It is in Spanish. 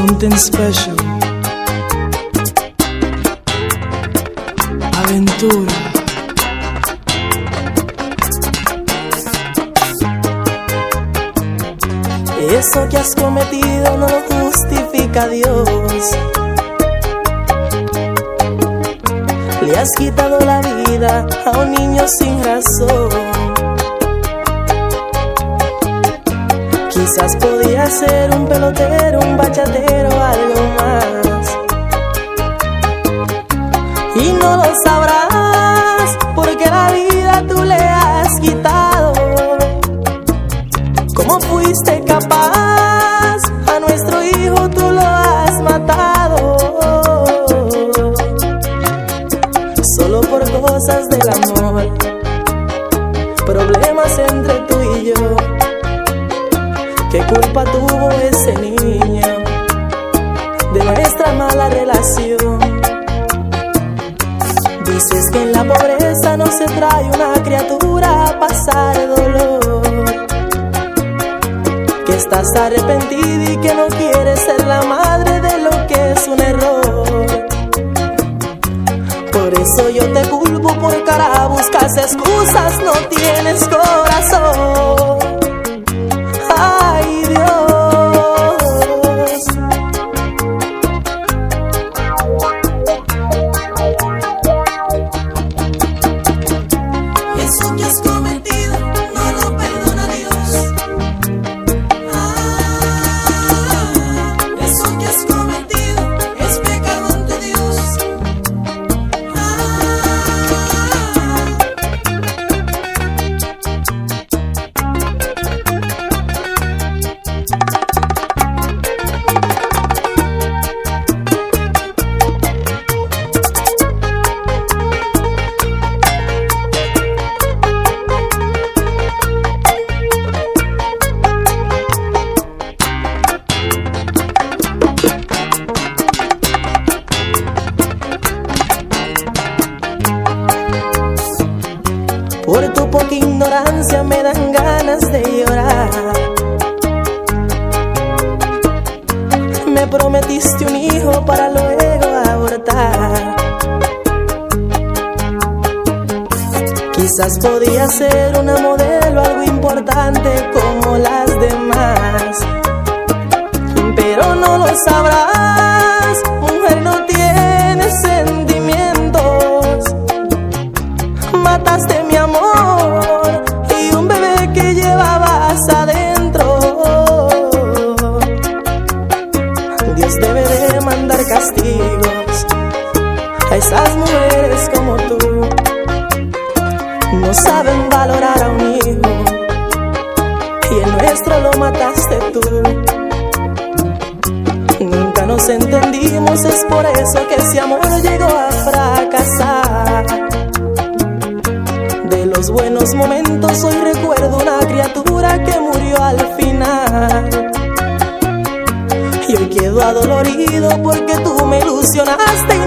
something special. Aventura. Eso que has cometido no lo justifica Dios. Le has quitado la vida a un niño sin razón. Quizás podía ser un pelotero, un bachatero, algo más. Y no lo sabrás porque la vida tú le has quitado. ¿Cómo fuiste capaz? A nuestro hijo tú lo has matado. Solo por cosas del amor, problemas entre tú y yo. ¿Qué culpa tuvo ese niño de nuestra mala relación? Dices que en la pobreza no se trae una criatura a pasar dolor, que estás arrepentida y que no quieres ser la madre de lo que es un error. Por eso yo te culpo, por cara buscas excusas, no tienes corazón. Ay, Dios. Eso que has cometido no lo perdona Dios. Eso que has cometido es pecado ante Dios. Por tu poca ignorancia me dan ganas de llorar. Me prometiste un hijo para luego abortar. Quizás podía ser una modelo, algo importante como las demás, pero no lo sabrás, mujer, no tienes sentimientos. Mataste mi amor y un bebé que llevabas adentro. Dios debe de mandar castigos a esas mujeres como tú. No saben valorar a un hijo y el nuestro lo mataste tú. Nunca nos entendimos, es por eso que ese amor llegó a fracasar. De los buenos momentos hoy recuerdo una criatura que murió al final. Y hoy quedo adolorido porque tú me ilusionaste